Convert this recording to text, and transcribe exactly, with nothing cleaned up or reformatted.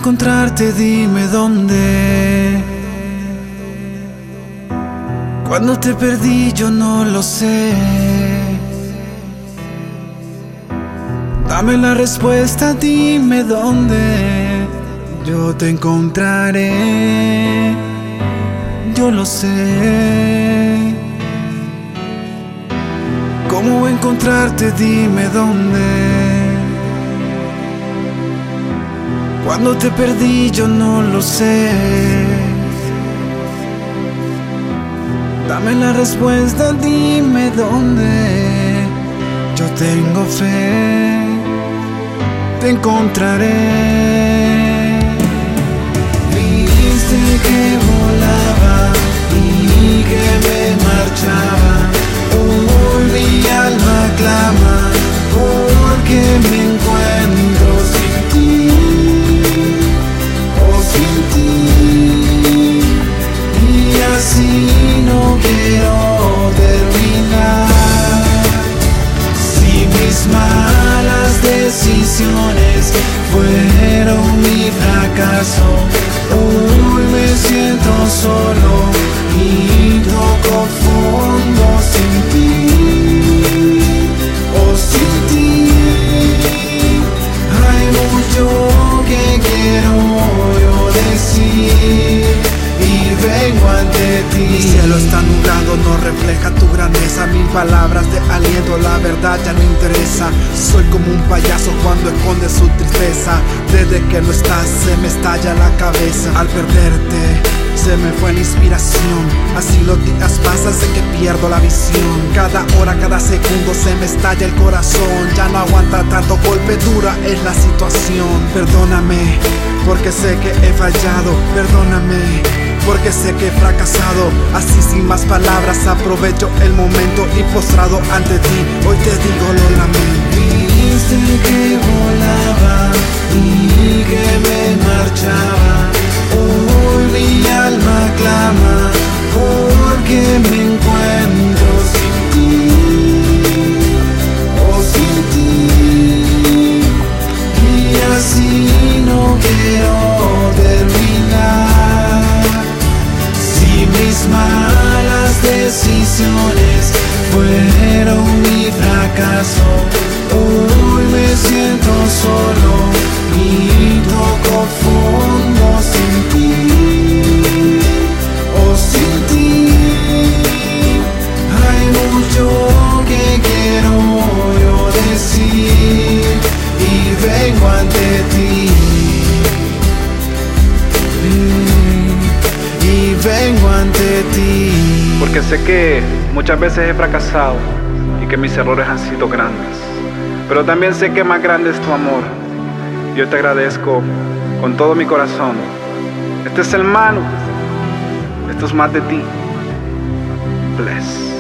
encontrarte, dime dónde. Cuando te perdí yo no lo sé. Dame la respuesta, dime dónde. Yo te encontraré, yo lo sé. ¿Cómo encontrarte? Dime dónde. Cuando te perdí yo no lo sé. Dame la respuesta, dime dónde. Yo tengo fe, te encontraré. Viste que volaba y que me marchaba. Hoy mi alma clama porque me encuentro sin ti, oh sin ti. Y así no quiero terminar. Si mis malas decisiones fueron mi fracaso, hoy me siento solo y toco fondo sin ti, oh sin ti. Hay mucho que quiero yo decir y vengo ante ti. Mi cielo está nublado, no refleja tu grandeza. Mil palabras de aliento, la verdad ya no interesa. Soy como un payaso cuando esconde su tristeza. Desde que no estás se me estalla la cabeza. Al perderte se me fue la inspiración. Así los días pasan, sé que pierdo la visión. Cada hora, cada segundo se me estalla el corazón. Ya no aguanta tanto golpe, dura es la situación. Perdóname porque sé que he fallado. Perdóname porque sé que he fracasado. Así sin más palabras aprovecho el momento y postrado ante ti hoy te digo lo lamento. Viste que volaba y que me marchaba. Hoy mi alma clama porque me encuentro sin ti, oh sin ti. Y así no quiero terminar. Si mis malas decisiones fueron mi fracaso, hoy me siento solo y toco fondo sin ti, oh sin ti. Hay mucho que quiero yo decir y vengo ante ti, y vengo ante ti. Porque sé que muchas veces he fracasado y que mis errores han sido grandes, pero también sé que más grande es tu amor. Yo te agradezco con todo mi corazón. Este es el Manu, esto es más de ti. Bless.